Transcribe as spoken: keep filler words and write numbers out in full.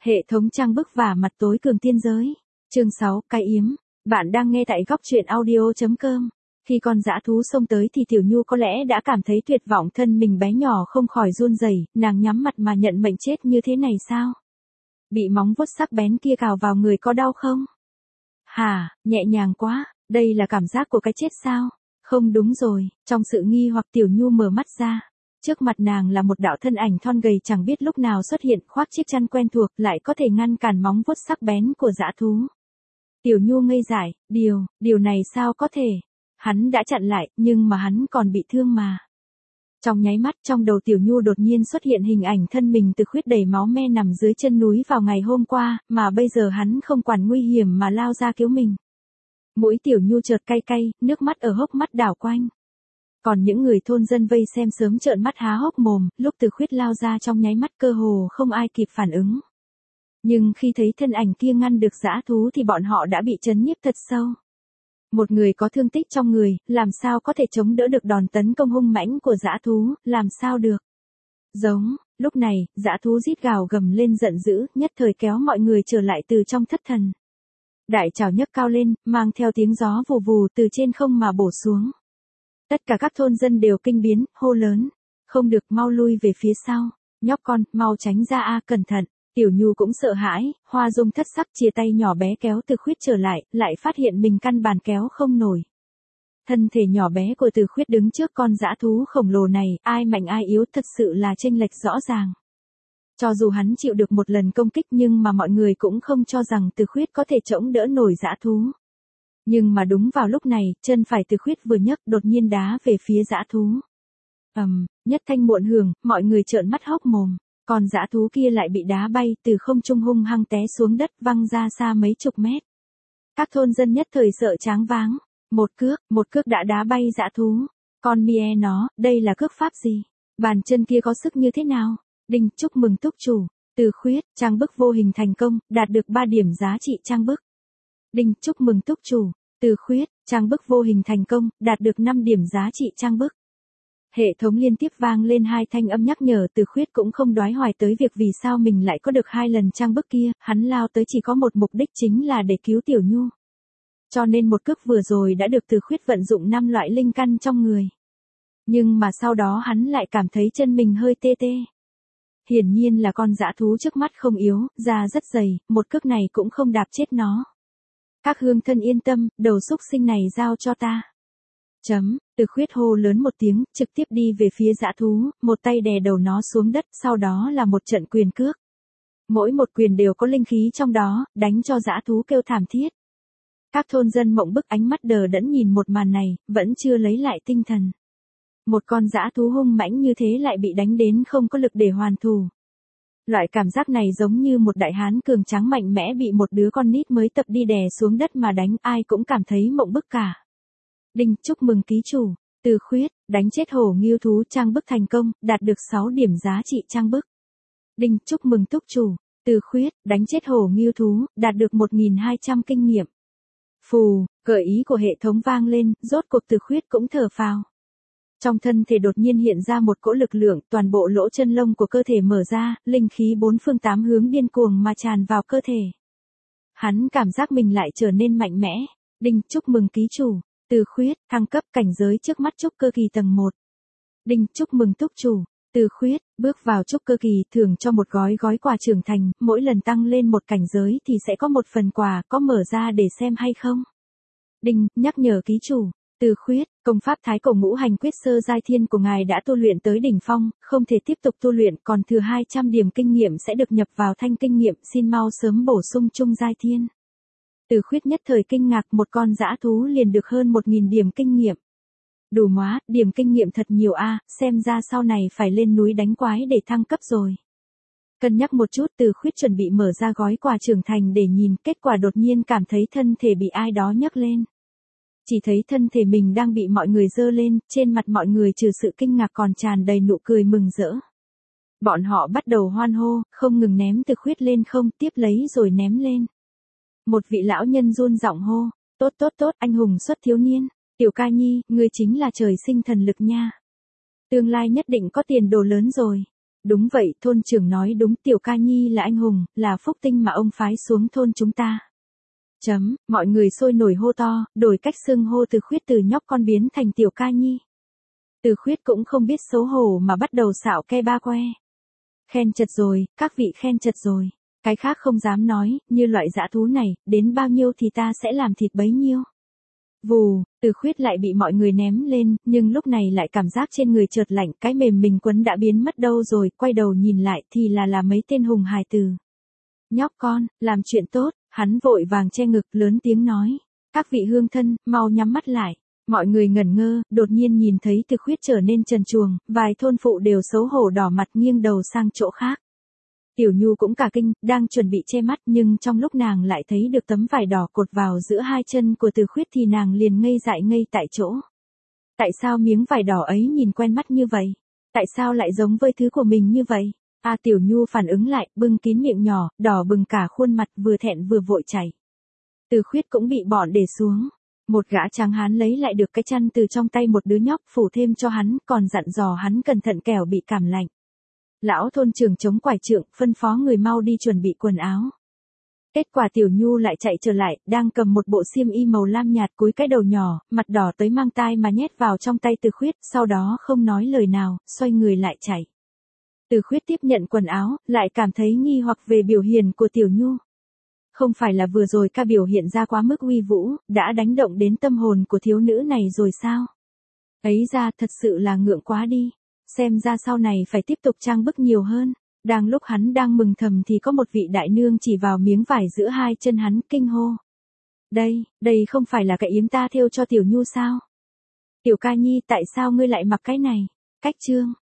Hệ thống trang bức và mặt tối cường tiên giới. Chương sáu, cái yếm. Bạn đang nghe tại góc truyện audio chấm com. Khi con dã thú xông tới thì Tiểu Nhu có lẽ đã cảm thấy tuyệt vọng, thân mình bé nhỏ không khỏi run rẩy, nàng nhắm mặt mà nhận mệnh chết như thế này sao? Bị móng vuốt sắc bén kia cào vào người có đau không? Hả, nhẹ nhàng quá, đây là cảm giác của cái chết sao? Không đúng rồi, trong sự nghi hoặc Tiểu Nhu mở mắt ra. Trước mặt nàng là một đạo thân ảnh thon gầy chẳng biết lúc nào xuất hiện, khoác chiếc chăn quen thuộc, lại có thể ngăn cản móng vuốt sắc bén của dã thú. Tiểu Nhu ngây dại, điều, điều này sao có thể? Hắn đã chặn lại, nhưng mà hắn còn bị thương mà. Trong nháy mắt, trong đầu Tiểu Nhu đột nhiên xuất hiện hình ảnh thân mình Từ Khuyết đầy máu me nằm dưới chân núi vào ngày hôm qua, mà bây giờ hắn không quản nguy hiểm mà lao ra cứu mình. Mũi Tiểu Nhu chợt cay cay, nước mắt ở hốc mắt đảo quanh. Còn những người thôn dân vây xem sớm trợn mắt há hốc mồm, lúc Từ Khuyết lao ra trong nháy mắt cơ hồ không ai kịp phản ứng. Nhưng khi thấy thân ảnh kia ngăn được dã thú thì bọn họ đã bị chấn nhiếp thật sâu. Một người có thương tích trong người, làm sao có thể chống đỡ được đòn tấn công hung mãnh của dã thú, làm sao được. Giống, lúc này, dã thú rít gào gầm lên giận dữ, nhất thời kéo mọi người trở lại từ trong thất thần. Đại trảo nhấc cao lên, mang theo tiếng gió vù vù từ trên không mà bổ xuống. Tất cả các thôn dân đều kinh biến, hô lớn. Không được, mau lui về phía sau. Nhóc con, mau tránh ra a, cẩn thận. Tiểu Nhu cũng sợ hãi, Hoa Dung thất sắc chia tay nhỏ bé kéo Từ Khuyết trở lại, lại phát hiện mình căn bản kéo không nổi. Thân thể nhỏ bé của Từ Khuyết đứng trước con dã thú khổng lồ này, ai mạnh ai yếu thật sự là chênh lệch rõ ràng. Cho dù hắn chịu được một lần công kích nhưng mà mọi người cũng không cho rằng Từ Khuyết có thể chống đỡ nổi dã thú. Nhưng mà đúng vào lúc này, chân phải Từ Khuyết vừa nhấc đột nhiên đá về phía dã thú. Ầm, um, nhất thanh muộn hưởng, mọi người trợn mắt hốc mồm. Còn dã thú kia lại bị đá bay từ không trung hung hăng té xuống đất văng ra xa mấy chục mét. Các thôn dân nhất thời sợ choáng váng. Một cước, một cước đã đá bay dã thú. Con mie nó, đây là cước pháp gì? Bàn chân kia có sức như thế nào? Đinh, chúc mừng túc chủ. Từ Khuyết, trang bức vô hình thành công, đạt được ba điểm giá trị trang bức. Đinh, chúc mừng túc chủ. Từ Khuyết, trang bức vô hình thành công, đạt được năm điểm giá trị trang bức. Hệ thống liên tiếp vang lên hai thanh âm nhắc nhở. Từ Khuyết cũng không đoái hoài tới việc vì sao mình lại có được hai lần trang bức kia, hắn lao tới chỉ có một mục đích chính là để cứu Tiểu Nhu. Cho nên một cước vừa rồi đã được Từ Khuyết vận dụng năm loại linh căn trong người. Nhưng mà sau đó hắn lại cảm thấy chân mình hơi tê tê. Hiển nhiên là con dã thú trước mắt không yếu, da rất dày, một cước này cũng không đạp chết nó. Các hương thân yên tâm, đầu xúc sinh này giao cho ta. Chấm, Từ Khuyết hô lớn một tiếng, trực tiếp đi về phía dã thú, một tay đè đầu nó xuống đất, sau đó là một trận quyền cước. Mỗi một quyền đều có linh khí trong đó, đánh cho dã thú kêu thảm thiết. Các thôn dân mộng bức ánh mắt đờ đẫn nhìn một màn này, vẫn chưa lấy lại tinh thần. Một con dã thú hung mãnh như thế lại bị đánh đến không có lực để hoàn thù. Loại cảm giác này giống như một đại hán cường tráng mạnh mẽ bị một đứa con nít mới tập đi đè xuống đất mà đánh, ai cũng cảm thấy mộng bức cả. Đinh, chúc mừng ký chủ. Từ Khuyết, đánh chết hổ nghêu thú trang bức thành công, đạt được sáu điểm giá trị trang bức. Đinh, chúc mừng túc chủ. Từ Khuyết, đánh chết hổ nghêu thú, đạt được một nghìn hai trăm kinh nghiệm. Phù, gợi ý của hệ thống vang lên, rốt cuộc Từ Khuyết cũng thở phào. Trong thân thể đột nhiên hiện ra một cỗ lực lượng, toàn bộ lỗ chân lông của cơ thể mở ra, linh khí bốn phương tám hướng điên cuồng mà tràn vào cơ thể. Hắn cảm giác mình lại trở nên mạnh mẽ. Đinh, chúc mừng ký chủ. Từ Khuyết, thăng cấp cảnh giới trước mắt trúc cơ kỳ tầng một. Đinh, chúc mừng túc chủ. Từ Khuyết, bước vào trúc cơ kỳ thưởng cho một gói gói quà trưởng thành, mỗi lần tăng lên một cảnh giới thì sẽ có một phần quà, có mở ra để xem hay không? Đinh, nhắc nhở ký chủ. Từ Khuyết, công pháp Thái Cổ Ngũ Hành Quyết sơ giai thiên của ngài đã tu luyện tới đỉnh phong, không thể tiếp tục tu luyện, còn thừa hai trăm điểm kinh nghiệm sẽ được nhập vào thanh kinh nghiệm, xin mau sớm bổ sung trung giai thiên. Từ Khuyết nhất thời kinh ngạc, một con dã thú liền được hơn một nghìn điểm kinh nghiệm. Đủ móa, điểm kinh nghiệm thật nhiều a, xem ra sau này phải lên núi đánh quái để thăng cấp rồi. Cân nhắc một chút, Từ Khuyết chuẩn bị mở ra gói quà trưởng thành để nhìn, kết quả đột nhiên cảm thấy thân thể bị ai đó nhấc lên. Chỉ thấy thân thể mình đang bị mọi người giơ lên, trên mặt mọi người trừ sự kinh ngạc còn tràn đầy nụ cười mừng rỡ. Bọn họ bắt đầu hoan hô, không ngừng ném Từ Khuyết lên không, tiếp lấy rồi ném lên. Một vị lão nhân run giọng hô, tốt tốt tốt, anh hùng xuất thiếu niên, Tiểu Ca Nhi, ngươi chính là trời sinh thần lực nha. Tương lai nhất định có tiền đồ lớn rồi. Đúng vậy, thôn trưởng nói đúng, Tiểu Ca Nhi là anh hùng, là phúc tinh mà ông phái xuống thôn chúng ta. Chấm, mọi người sôi nổi hô to, đổi cách xưng hô Từ Khuyết từ nhóc con biến thành Tiểu Ca Nhi. Từ Khuyết cũng không biết xấu hổ mà bắt đầu xạo ke ba que. Khen chật rồi, các vị khen chật rồi. Cái khác không dám nói, như loại dã thú này, đến bao nhiêu thì ta sẽ làm thịt bấy nhiêu. Vù, Từ Khuyết lại bị mọi người ném lên, nhưng lúc này lại cảm giác trên người chợt lạnh, cái mềm mình quấn đã biến mất đâu rồi, quay đầu nhìn lại thì là là mấy tên hùng hài tử. Nhóc con, làm chuyện tốt, hắn vội vàng che ngực lớn tiếng nói. Các vị hương thân, mau nhắm mắt lại. Mọi người ngẩn ngơ, đột nhiên nhìn thấy Từ Khuyết trở nên trần truồng, vài thôn phụ đều xấu hổ đỏ mặt nghiêng đầu sang chỗ khác. Tiểu Nhu cũng cả kinh, đang chuẩn bị che mắt nhưng trong lúc nàng lại thấy được tấm vải đỏ cột vào giữa hai chân của Từ Khuyết thì nàng liền ngây dại ngây tại chỗ. Tại sao miếng vải đỏ ấy nhìn quen mắt như vậy? Tại sao lại giống với thứ của mình như vậy? A Tiểu Nhu phản ứng lại, bưng kín miệng nhỏ, đỏ bừng cả khuôn mặt, vừa thẹn vừa vội chảy. Từ Khuyết cũng bị bọn để xuống. Một gã tráng hán lấy lại được cái chăn từ trong tay một đứa nhóc, phủ thêm cho hắn, còn dặn dò hắn cẩn thận kẻo bị cảm lạnh. Lão thôn trưởng chống quải trượng, phân phó người mau đi chuẩn bị quần áo. Kết quả Tiểu Nhu lại chạy trở lại, đang cầm một bộ xiêm y màu lam nhạt cúi cái đầu nhỏ, mặt đỏ tới mang tai mà nhét vào trong tay Từ Khuyết, sau đó không nói lời nào, xoay người lại chạy. Từ Khuyết tiếp nhận quần áo, lại cảm thấy nghi hoặc về biểu hiện của Tiểu Nhu. Không phải là vừa rồi ca biểu hiện ra quá mức uy vũ, đã đánh động đến tâm hồn của thiếu nữ này rồi sao? Ấy ra thật sự là ngượng quá đi. Xem ra sau này phải tiếp tục trang bức nhiều hơn. Đang lúc hắn đang mừng thầm thì có một vị đại nương chỉ vào miếng vải giữa hai chân hắn kinh hô. Đây, đây không phải là cái yếm ta thêu cho Tiểu Nhu sao? Tiểu Ca Nhi, tại sao ngươi lại mặc cái này? Cách chương.